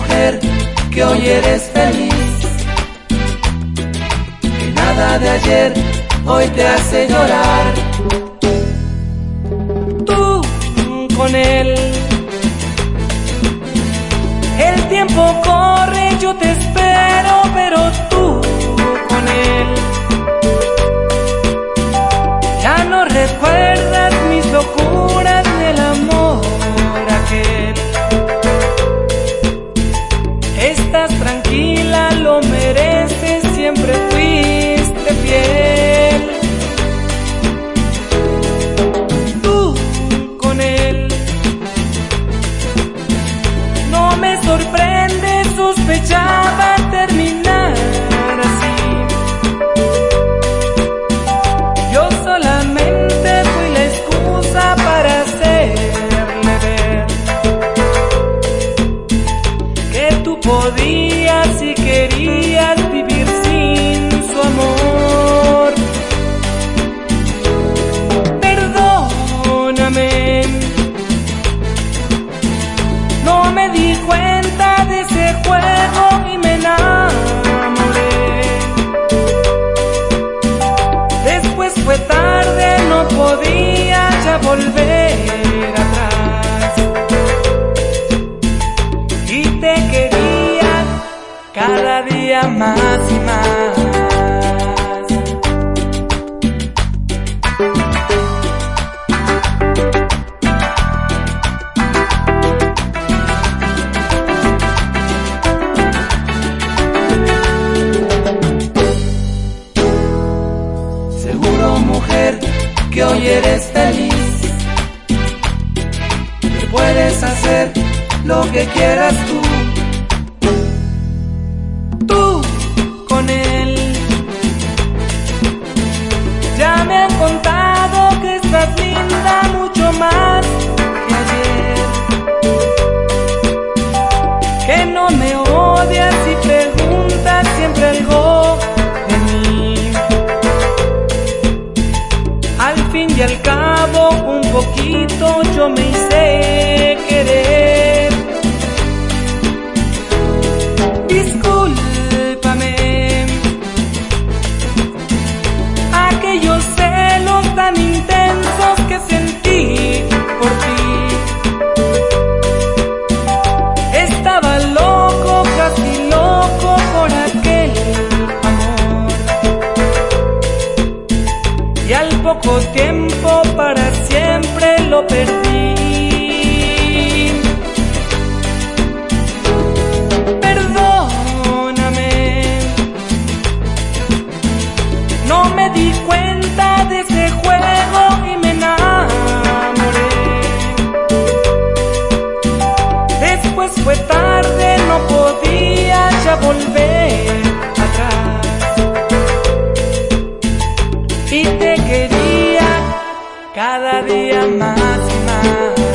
mujer, que hoy eres feliz, que nada de ayer hoy te hace llorar. Tú con él, el tiempo corre, yo te espero, pero tú con él ya no recuerdas mis locuras del amor aquel. Estás tranquila, lo mereces, siempre fuiste fiel. Tú con él, no me sorprende, sospechaba terminar así. Yo solamente fui la excusa para hacerle ver que tú podías y querías vivir sin su amor. Perdóname, no me di cuenta de ese juego y me enamoré. Después fue tarde, no podía ya volver atrás. Y te quería cada día más y más. Seguro, mujer, que hoy eres feliz, que puedes hacer lo que quieras tú. Tú con él, ya me han contado que estás linda mucho más que ayer, que no me odias y preguntas siempre algo de mí. Al fin y al cabo, un poquito yo me hice querer. Discúlpame aquellos celos tan intensos que sentí por ti. Estaba loco, casi loco por aquel amor, y al poco tiempo para siempre lo perdí. Perdóname, no me di cuenta de ese juego y me enamoré. Después fue tarde, no podía ya volver atrás. Y te quería cada día más y más.